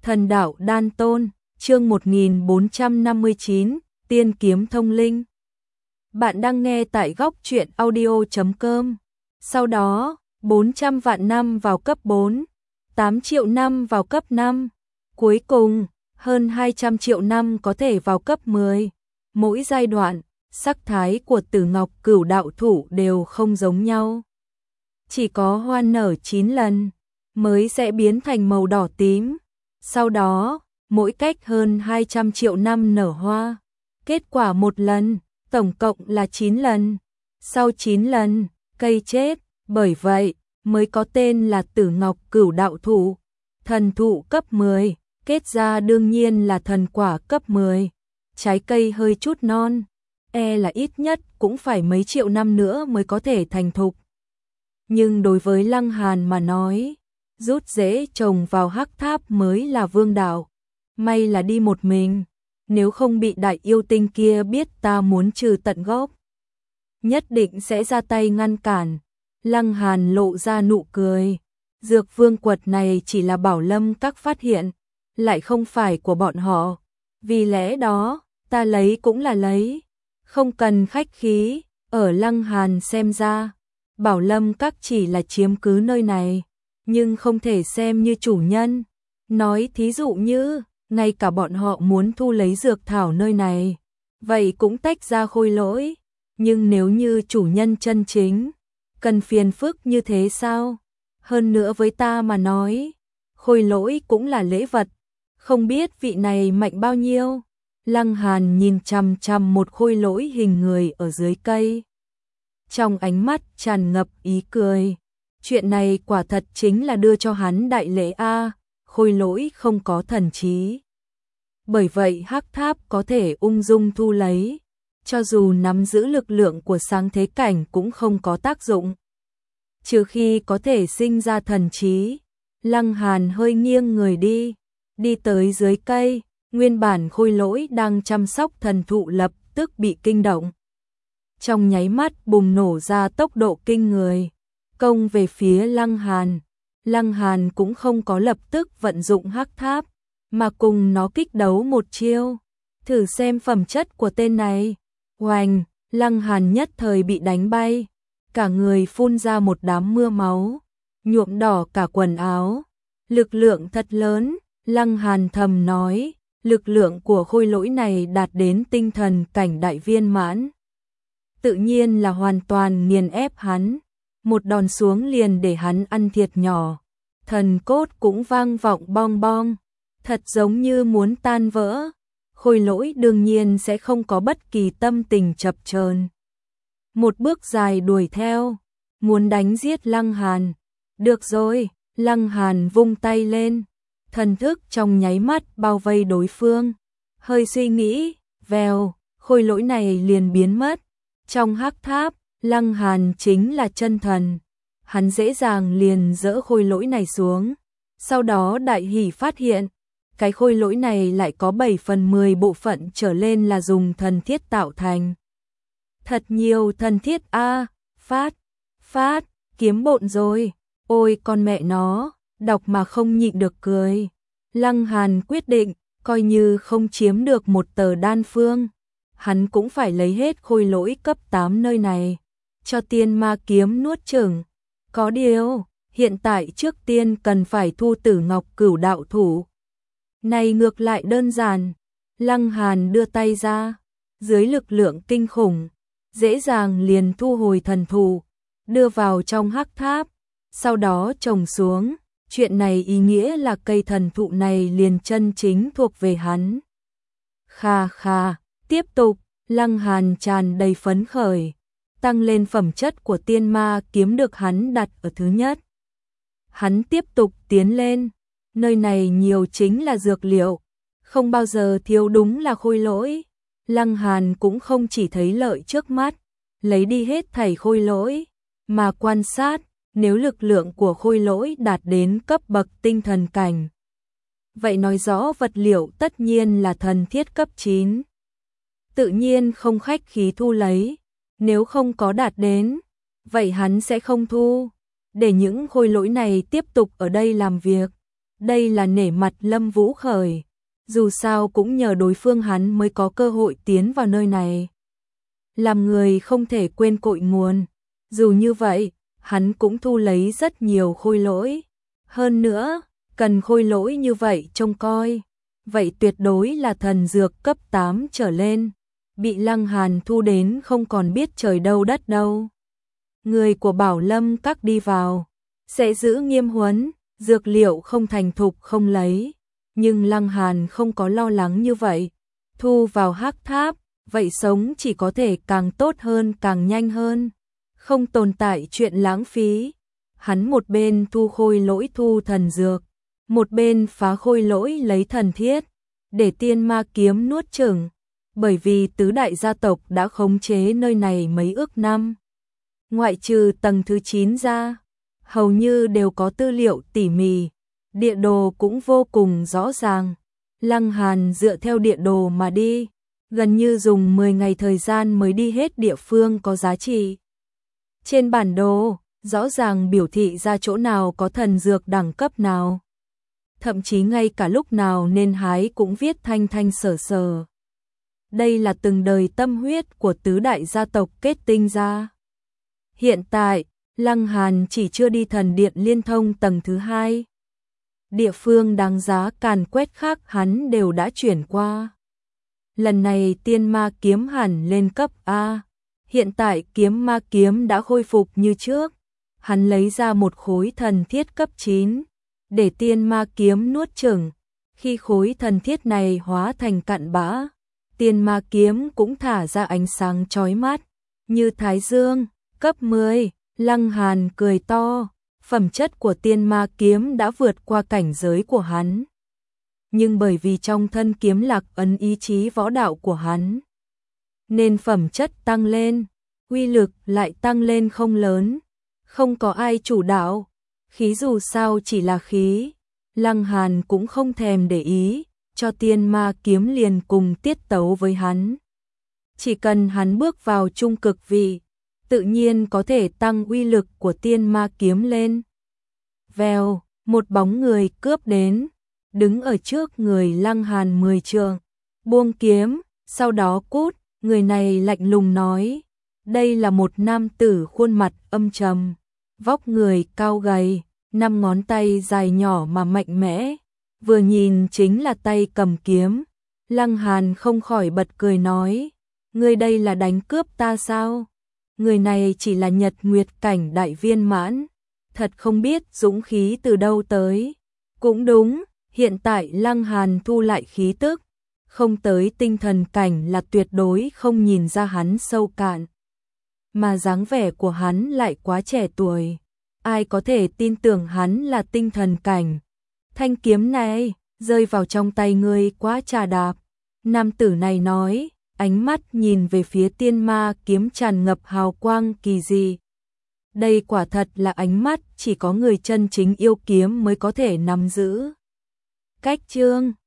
Thần đạo đan tôn, chương 1459, tiên kiếm thông linh. Bạn đang nghe tại góc truyện audio.com. Sau đó, 400 vạn năm vào cấp 4, 8 triệu năm vào cấp 5, cuối cùng, hơn 200 triệu năm có thể vào cấp 10. Mỗi giai đoạn, sắc thái của Tử Ngọc Cửu đạo thủ đều không giống nhau. Chỉ có hoa nở 9 lần, mới sẽ biến thành màu đỏ tím. Sau đó, mỗi cách hơn 200 triệu năm nở hoa. Kết quả một lần, tổng cộng là 9 lần. Sau 9 lần, cây chết, bởi vậy mới có tên là Tử Ngọc Cửu đạo thụ. Thần thụ cấp 10, kết ra đương nhiên là thần quả cấp 10. Trái cây hơi chút non, là ít nhất cũng phải mấy triệu năm nữa mới có thể thành thục. Nhưng đối với Lăng Hàn mà nói, rút rễ trồng vào hắc tháp mới là vương đạo. May là đi một mình, nếu không bị đại yêu tinh kia biết ta muốn trừ tận gốc, nhất định sẽ ra tay ngăn cản. Lăng Hàn lộ ra nụ cười. Dược vương quật này chỉ là Bảo Lâm các phát hiện, lại không phải của bọn họ. Vì lẽ đó, ta lấy cũng là lấy, không cần khách khí. Ở Lăng Hàn xem ra, Bảo Lâm các chỉ là chiếm cứ nơi này, nhưng không thể xem như chủ nhân. Nói thí dụ như, ngay cả bọn họ muốn thu lấy dược thảo nơi này, vậy cũng tách ra Khôi Lỗi. Nhưng nếu như chủ nhân chân chính, cần phiền phức như thế sao? Hơn nữa với ta mà nói, Khôi Lỗi cũng là lễ vật, không biết vị này mạnh bao nhiêu. Lăng Hàn nhìn chằm chằm một Khôi Lỗi hình người ở dưới cây, trong ánh mắt tràn ngập ý cười. Chuyện này quả thật chính là đưa cho hắn đại lễ a. Khôi Lỗi không có thần trí, bởi vậy hắc tháp có thể ung dung thu lấy, cho dù nắm giữ lực lượng của sáng thế cảnh cũng không có tác dụng, trừ khi có thể sinh ra thần trí. Lăng Hàn hơi nghiêng người đi tới dưới cây. Nguyên bản Khôi Lỗi đang chăm sóc thần thụ lập tức bị kinh động, trong nháy mắt bùng nổ ra tốc độ kinh người, công về phía Lăng Hàn. Lăng Hàn cũng không có lập tức vận dụng hắc tháp, mà cùng nó kích đấu một chiêu, thử xem phẩm chất của tên này. Oành, Lăng Hàn nhất thời bị đánh bay, cả người phun ra một đám mưa máu, nhuộm đỏ cả quần áo. Lực lượng thật lớn, Lăng Hàn thầm nói, lực lượng của Khôi Lỗi này đạt đến tinh thần cảnh đại viên mãn, tự nhiên là hoàn toàn nghiền ép hắn. Một đòn xuống liền để hắn ăn thiệt nhỏ, thần cốt cũng vang vọng bong bong, thật giống như muốn tan vỡ. Khôi Lỗi đương nhiên sẽ không có bất kỳ tâm tình chập chờn, một bước dài đuổi theo, muốn đánh giết Lăng Hàn. Được rồi, Lăng Hàn vung tay lên, thần thức trong nháy mắt bao vây đối phương. Hơi suy nghĩ, vèo, Khôi Lỗi này liền biến mất. Trong hắc tháp, Lăng Hàn chính là chân thần, hắn dễ dàng liền dỡ Khôi Lỗi này xuống. Sau đó đại hỉ phát hiện, cái Khôi Lỗi này lại có 7/10 bộ phận trở lên là dùng thần thiết tạo thành. Thật nhiều thần thiết a. Phát, kiếm bộn rồi. Ôi con mẹ nó, đọc mà không nhịn được cười. Lăng Hàn quyết định, coi như không chiếm được một tờ đan phương, hắn cũng phải lấy hết Khôi Lỗi cấp 8 nơi này, cho tiên ma kiếm nuốt chửng. Có điều, hiện tại trước tiên cần phải thu Tử Ngọc Cửu đạo thủ. Này ngược lại đơn giản, Lăng Hàn đưa tay ra, dưới lực lượng kinh khủng, dễ dàng liền thu hồi thần thụ, đưa vào trong hắc tháp, sau đó trồng xuống. Chuyện này ý nghĩa là cây thần thụ này liền chân chính thuộc về hắn. Kha kha, tiếp tục, Lăng Hàn tràn đầy phấn khởi, tăng lên phẩm chất của tiên ma kiếm được hắn đặt ở thứ nhất. Hắn tiếp tục tiến lên, nơi này nhiều chính là dược liệu, không bao giờ thiếu, đúng là Khôi Lỗi. Lăng Hàn cũng không chỉ thấy lợi trước mắt, lấy đi hết thảy Khôi Lỗi, mà quan sát, nếu lực lượng của Khôi Lỗi đạt đến cấp bậc tinh thần cảnh, vậy nói rõ vật liệu tất nhiên là thần thiết cấp 9. Tự nhiên không khách khí thu lấy, nếu không có đạt đến, vậy hắn sẽ không thu, để những Khôi Lỗi này tiếp tục ở đây làm việc. Đây là nể mặt Lâm Vũ Khởi, dù sao cũng nhờ đối phương hắn mới có cơ hội tiến vào nơi này. Làm người không thể quên cội nguồn, dù như vậy, hắn cũng thu lấy rất nhiều khôi lỗi. Hơn nữa, cần khôi lỗi như vậy trông coi, vậy tuyệt đối là thần dược cấp 8 trở lên, bị Lăng Hàn thu đến không còn biết trời đâu đất đâu. Người của Bảo Lâm Các đi vào, sẽ giữ nghiêm huấn, dược liệu không thành thục không lấy. Nhưng Lăng Hàn không có lo lắng như vậy, thu vào hắc tháp, vậy sống chỉ có thể càng tốt hơn càng nhanh hơn, không tồn tại chuyện lãng phí. Hắn một bên thu khôi lỗi thu thần dược, một bên phá khôi lỗi lấy thần thiết, để tiên ma kiếm nuốt chửng, bởi vì tứ đại gia tộc đã khống chế nơi này mấy ức năm. Ngoại trừ tầng thứ 9 ra, hầu như đều có tư liệu tỉ mỉ, địa đồ cũng vô cùng rõ ràng. Lăng Hàn dựa theo địa đồ mà đi, gần như dùng 10 ngày thời gian mới đi hết địa phương có giá trị. Trên bản đồ, rõ ràng biểu thị ra chỗ nào có thần dược đẳng cấp nào. Thậm chí ngay cả lúc nào nên hái cũng viết thanh thanh sở sở. Đây là từng đời tâm huyết của tứ đại gia tộc kết tinh ra. Hiện tại, Lăng Hàn chỉ chưa đi thần điện liên thông tầng thứ 2. Địa phương đáng giá càn quét khác hắn đều đã chuyển qua. Lần này tiên ma kiếm hẳn lên cấp A. Hiện tại kiếm ma kiếm đã khôi phục như trước. Hắn lấy ra một khối thần thiết cấp 9, để tiên ma kiếm nuốt chửng. Khi khối thần thiết này hóa thành cặn bã, tiên ma kiếm cũng thả ra ánh sáng chói mắt, như thái dương, cấp 10. Lăng Hàn cười to, phẩm chất của tiên ma kiếm đã vượt qua cảnh giới của hắn. Nhưng bởi vì trong thân kiếm lạc ấn ý chí võ đạo của hắn, nên phẩm chất tăng lên, uy lực lại tăng lên không lớn. Không có ai chủ đạo, khí dù sao chỉ là khí. Lăng Hàn cũng không thèm để ý, cho tiên ma kiếm liền cùng tiết tấu với hắn. Chỉ cần hắn bước vào trung cực vị, tự nhiên có thể tăng uy lực của tiên ma kiếm lên. Vèo, một bóng người cướp đến, đứng ở trước người Lăng Hàn 10 trượng, buông kiếm, sau đó cút. Người này lạnh lùng nói, đây là một nam tử khuôn mặt âm trầm, vóc người cao gầy, 5 ngón tay dài nhỏ mà mạnh mẽ, vừa nhìn chính là tay cầm kiếm. Lăng Hàn không khỏi bật cười nói, ngươi đây là đánh cướp ta sao? Người này chỉ là Nhật Nguyệt cảnh đại viên mãn, thật không biết dũng khí từ đâu tới. Cũng đúng, hiện tại Lăng Hàn thu lại khí tức, không tới tinh thần cảnh là tuyệt đối không nhìn ra hắn sâu cạn. Mà dáng vẻ của hắn lại quá trẻ tuổi, ai có thể tin tưởng hắn là tinh thần cảnh. Thanh kiếm này, rơi vào trong tay ngươi quá trà đạp. Nam tử này nói, ánh mắt nhìn về phía tiên ma kiếm tràn ngập hào quang kỳ dị. Đây quả thật là ánh mắt chỉ có người chân chính yêu kiếm mới có thể nắm giữ. Cách chương